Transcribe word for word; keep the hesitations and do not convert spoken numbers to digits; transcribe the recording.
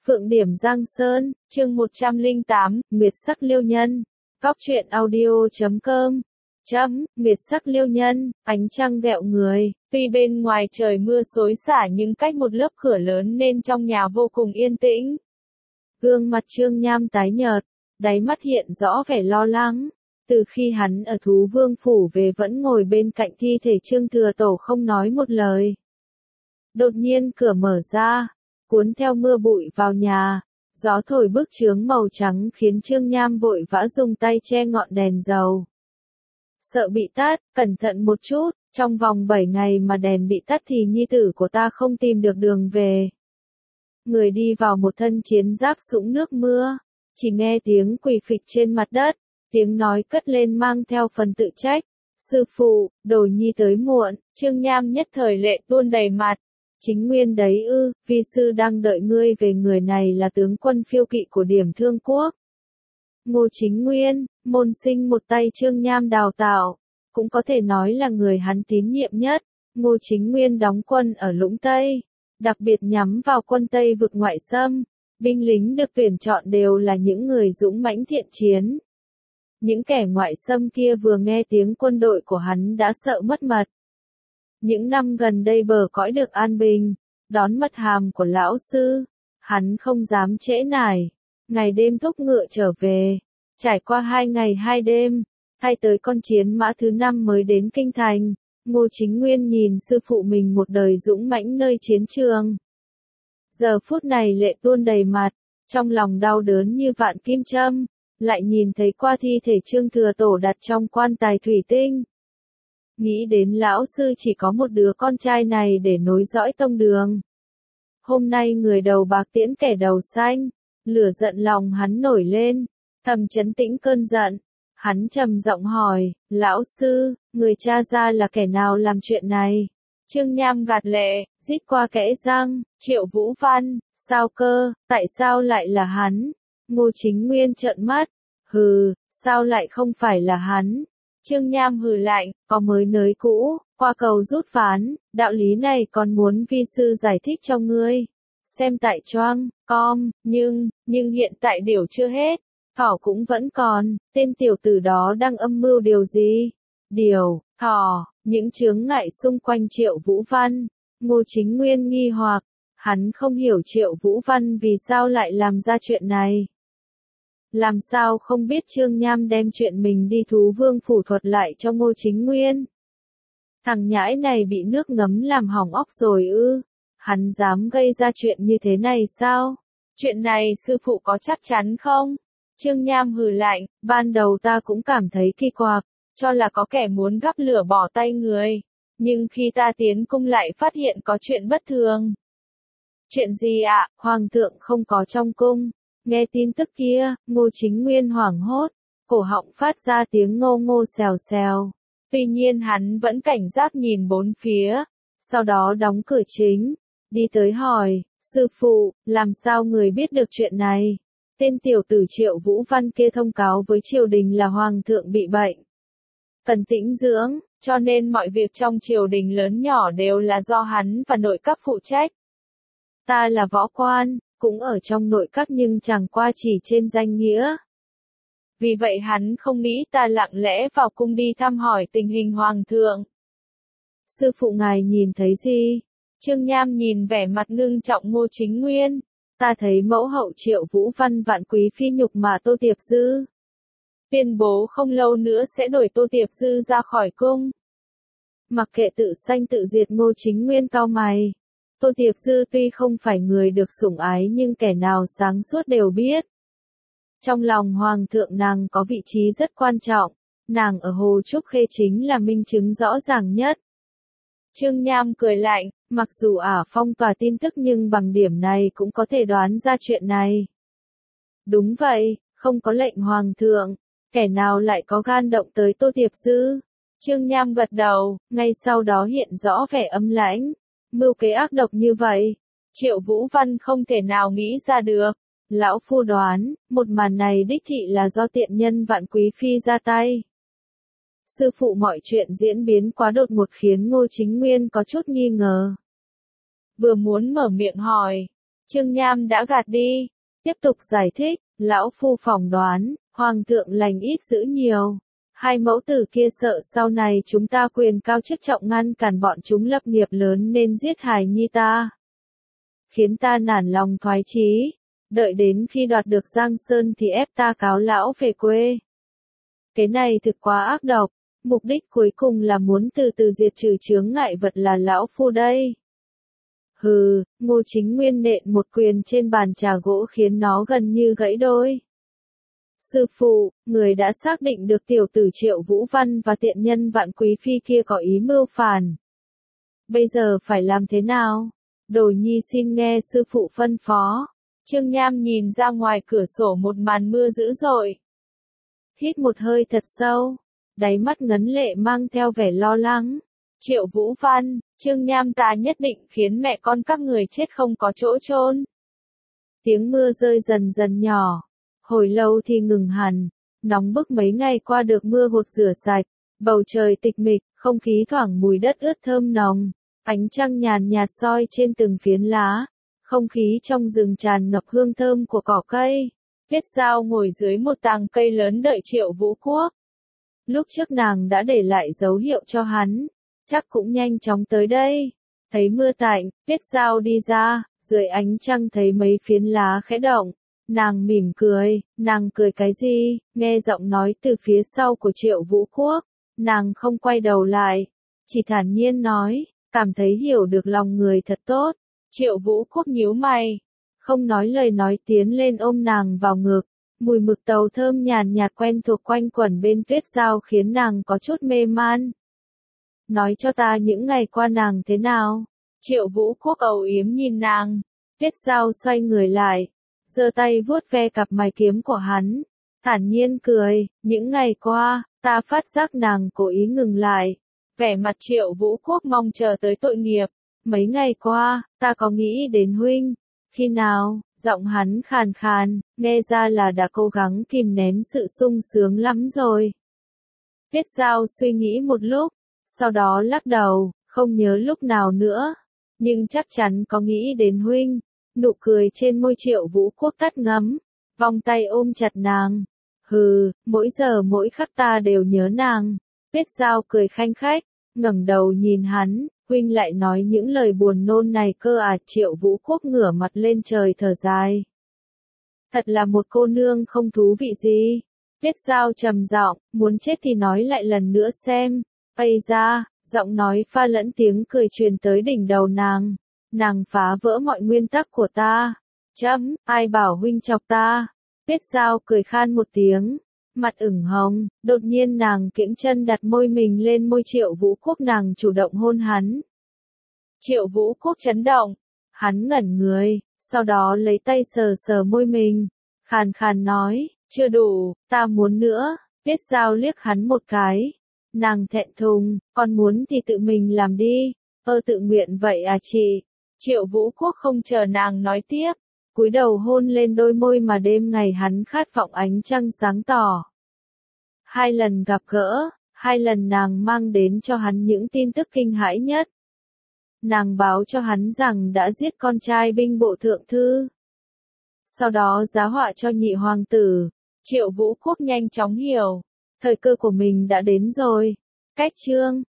Phượng Điểm Giang Sơn, chương một trăm lẻ tám, Nguyệt Sắc Liêu Nhân. Góc truyện audio chấm com. Chấm, Nguyệt Sắc Liêu Nhân, ánh trăng ghẹo người, tuy bên ngoài trời mưa xối xả nhưng cách một lớp cửa lớn nên trong nhà vô cùng yên tĩnh. Gương mặt Trương Nham tái nhợt, đáy mắt hiện rõ vẻ lo lắng. Từ khi hắn ở Thú Vương Phủ về vẫn ngồi bên cạnh thi thể Trương Thừa Tổ không nói một lời. Đột nhiên cửa mở ra, cuốn theo mưa bụi vào nhà, gió thổi bức chướng màu trắng khiến Trương Nham vội vã dùng tay che ngọn đèn dầu. Sợ bị tắt, cẩn thận một chút, trong vòng bảy ngày mà đèn bị tắt thì nhi tử của ta không tìm được đường về. Người đi vào một thân chiến giáp sũng nước mưa, chỉ nghe tiếng quỳ phịch trên mặt đất, tiếng nói cất lên mang theo phần tự trách. Sư phụ, đồ nhi tới muộn, Trương Nham nhất thời lệ tuôn đầy mặt. Chính nguyên đấy ư, vi sư đang đợi ngươi về, người này là tướng quân phiêu kỵ của Điểm Thương Quốc. Ngô Chính Nguyên, môn sinh một tay Trương Nham đào tạo, cũng có thể nói là người hắn tín nhiệm nhất. Ngô Chính Nguyên đóng quân ở Lũng Tây, đặc biệt nhắm vào quân Tây vực ngoại xâm, binh lính được tuyển chọn đều là những người dũng mãnh thiện chiến. Những kẻ ngoại xâm kia vừa nghe tiếng quân đội của hắn đã sợ mất mật. Những năm gần đây bờ cõi được an bình, đón mật hàm của lão sư, hắn không dám trễ nải, ngày đêm thúc ngựa trở về, trải qua hai ngày hai đêm, thay tới con chiến mã thứ năm mới đến kinh thành. Ngô Chính Nguyên nhìn sư phụ mình một đời dũng mãnh nơi chiến trường. Giờ phút này lệ tuôn đầy mặt, trong lòng đau đớn như vạn kim châm, lại nhìn thấy qua thi thể Trương Thừa Tổ đặt trong quan tài thủy tinh. Nghĩ đến lão sư chỉ có một đứa con trai này để nối dõi tông đường. Hôm nay người đầu bạc tiễn kẻ đầu xanh, lửa giận lòng hắn nổi lên, thầm trấn tĩnh cơn giận. Hắn trầm giọng hỏi, lão sư, người cha ra là kẻ nào làm chuyện này? Trương Nham gạt lệ, rít qua kẽ răng, Triệu Vũ Văn, sao cơ, tại sao lại là hắn? Ngô Chính Nguyên trợn mắt, hừ, sao lại không phải là hắn? Trương Nham hừ lạnh, có mới nới cũ, qua cầu rút ván, đạo lý này còn muốn vi sư giải thích cho ngươi. Xem tại choang, com, nhưng, nhưng hiện tại điều chưa hết, thỏ cũng vẫn còn, tên tiểu tử đó đang âm mưu điều gì? Điều, thỏ, những chướng ngại xung quanh Triệu Vũ Văn. Ngô Chính Nguyên nghi hoặc, hắn không hiểu Triệu Vũ Văn vì sao lại làm ra chuyện này. Làm sao không biết Trương Nham đem chuyện mình đi Thú Vương Phủ thuật lại cho Ngô Chính Nguyên. Thằng nhãi này bị nước ngấm làm hỏng óc rồi ư, hắn dám gây ra chuyện như thế này sao? Chuyện này sư phụ có chắc chắn không? Trương Nham hừ lạnh, ban đầu ta cũng cảm thấy kỳ quặc, cho là có kẻ muốn gắp lửa bỏ tay người, nhưng khi ta tiến cung lại phát hiện có chuyện bất thường. Chuyện gì ạ? Hoàng thượng không có trong cung. Nghe tin tức kia, Ngô Chính Nguyên hoảng hốt, cổ họng phát ra tiếng ngô ngô xèo xèo. Tuy nhiên hắn vẫn cảnh giác nhìn bốn phía, sau đó đóng cửa chính, đi tới hỏi, sư phụ, làm sao người biết được chuyện này? Tên tiểu tử Triệu Vũ Văn kia thông cáo với triều đình là hoàng thượng bị bệnh, cần tĩnh dưỡng, cho nên mọi việc trong triều đình lớn nhỏ đều là do hắn và nội các phụ trách. Ta là võ quan, cũng ở trong nội các nhưng chẳng qua chỉ trên danh nghĩa. Vì vậy hắn không nghĩ ta lặng lẽ vào cung đi thăm hỏi tình hình hoàng thượng. Sư phụ ngài nhìn thấy gì? Trương Nham nhìn vẻ mặt ngưng trọng Ngô Chính Nguyên. Ta thấy mẫu hậu Triệu Vũ Văn vạn quý phi nhục mà Tô Tiệp Dư. Tuyên bố không lâu nữa sẽ đuổi Tô Tiệp Dư ra khỏi cung. Mặc kệ tự sanh tự diệt, Ngô Chính Nguyên cau mày. Tô Tiệp Dư tuy không phải người được sủng ái nhưng kẻ nào sáng suốt đều biết. Trong lòng hoàng thượng nàng có vị trí rất quan trọng, nàng ở Hồ Trúc Khê chính là minh chứng rõ ràng nhất. Trương Nham cười lạnh, mặc dù ả phong tỏa tin tức nhưng bằng điểm này cũng có thể đoán ra chuyện này. Đúng vậy, không có lệnh hoàng thượng, kẻ nào lại có gan động tới Tô Tiệp Dư? Trương Nham gật đầu, ngay sau đó hiện rõ vẻ âm lãnh. Mưu kế ác độc như vậy, Triệu Vũ Văn không thể nào nghĩ ra được. Lão phu đoán, một màn này đích thị là do tiện nhân Vạn Quý Phi ra tay. Sư phụ, mọi chuyện diễn biến quá đột ngột khiến Ngô Chính Nguyên có chút nghi ngờ. Vừa muốn mở miệng hỏi, Trương Nham đã gạt đi. Tiếp tục giải thích, lão phu phỏng đoán, hoàng thượng lành ít dữ nhiều. Hai mẫu tử kia sợ sau này chúng ta quyền cao chức trọng ngăn cản bọn chúng lập nghiệp lớn nên giết hài nhi ta. Khiến ta nản lòng thoái chí. Đợi đến khi đoạt được Giang Sơn thì ép ta cáo lão về quê. Cái này thực quá ác độc. Mục đích cuối cùng là muốn từ từ diệt trừ chướng ngại vật là lão phu đây. Hừ, Ngô Chính Nguyên nện một quyền trên bàn trà gỗ khiến nó gần như gãy đôi. Sư phụ, người đã xác định được tiểu tử Triệu Vũ Văn và tiện nhân Vạn Quý Phi kia có ý mưu phản. Bây giờ phải làm thế nào? Đồ nhi xin nghe sư phụ phân phó. Trương Nham nhìn ra ngoài cửa sổ một màn mưa dữ dội. Hít một hơi thật sâu, đáy mắt ngấn lệ mang theo vẻ lo lắng. Triệu Vũ Văn, Trương Nham ta nhất định khiến mẹ con các người chết không có chỗ chôn. Tiếng mưa rơi dần dần nhỏ, hồi lâu thì ngừng hẳn, nóng bức mấy ngày qua được mưa gột rửa sạch, bầu trời tịch mịch, không khí thoảng mùi đất ướt thơm nồng, ánh trăng nhàn nhạt soi trên từng phiến lá, không khí trong rừng tràn ngập hương thơm của cỏ cây. Tiết Giao ngồi dưới một tàng cây lớn đợi Triệu Vũ Quốc. Lúc trước nàng đã để lại dấu hiệu cho hắn, chắc cũng nhanh chóng tới đây. Thấy mưa tạnh, Tiết Giao đi ra, dưới ánh trăng thấy mấy phiến lá khẽ động. Nàng mỉm cười, nàng cười cái gì, nghe giọng nói từ phía sau của Triệu Vũ Quốc. Nàng không quay đầu lại, chỉ thản nhiên nói, cảm thấy hiểu được lòng người thật tốt. Triệu Vũ Quốc nhíu mày, không nói lời nói tiến lên ôm nàng vào ngực. Mùi mực tàu thơm nhàn nhạt quen thuộc quanh quẩn bên Tuyết Giao khiến nàng có chút mê man. Nói cho ta những ngày qua nàng thế nào? Triệu Vũ Quốc âu yếm nhìn nàng. Tuyết Giao xoay người lại, giơ tay vuốt ve cặp mày kiếm của hắn, thản nhiên cười, những ngày qua, ta phát giác nàng cố ý ngừng lại. Vẻ mặt Triệu Vũ Quốc mong chờ tới tội nghiệp. Mấy ngày qua, ta có nghĩ đến huynh. Khi nào? Giọng hắn khàn khàn, nghe ra là đã cố gắng kìm nén sự sung sướng lắm rồi. Tiết Giao suy nghĩ một lúc, sau đó lắc đầu, không nhớ lúc nào nữa. Nhưng chắc chắn có nghĩ đến huynh. Nụ cười trên môi Triệu Vũ Quốc tắt ngấm, vòng tay ôm chặt nàng. Hừ, mỗi giờ mỗi khắc ta đều nhớ nàng. Tiết Giao cười khanh khách, ngẩng đầu nhìn hắn. Huynh lại nói những lời buồn nôn này cơ à? Triệu Vũ Quốc ngửa mặt lên trời thở dài. Thật là một cô nương không thú vị gì. Tiết Giao trầm giọng, muốn chết thì nói lại lần nữa xem. Ây da, giọng nói pha lẫn tiếng cười truyền tới đỉnh đầu nàng. Nàng phá vỡ mọi nguyên tắc của ta. Chấm, ai bảo huynh chọc ta? Tiết Giao cười khan một tiếng. Mặt ửng hồng, đột nhiên nàng kiễng chân đặt môi mình lên môi Triệu Vũ Quốc, nàng chủ động hôn hắn. Triệu Vũ Quốc chấn động, hắn ngẩn người, sau đó lấy tay sờ sờ môi mình, khàn khàn nói, chưa đủ, ta muốn nữa. Tiết Giao liếc hắn một cái, nàng thẹn thùng, còn muốn thì tự mình làm đi. Ơ tự nguyện vậy à chị? Triệu Vũ Quốc không chờ nàng nói tiếp, cúi đầu hôn lên đôi môi mà đêm ngày hắn khát vọng ánh trăng sáng tỏ. Hai lần gặp gỡ, hai lần nàng mang đến cho hắn những tin tức kinh hãi nhất. Nàng báo cho hắn rằng đã giết con trai binh bộ thượng thư. Sau đó giá họa cho nhị hoàng tử. Triệu Vũ Quốc nhanh chóng hiểu, thời cơ của mình đã đến rồi. Cách chương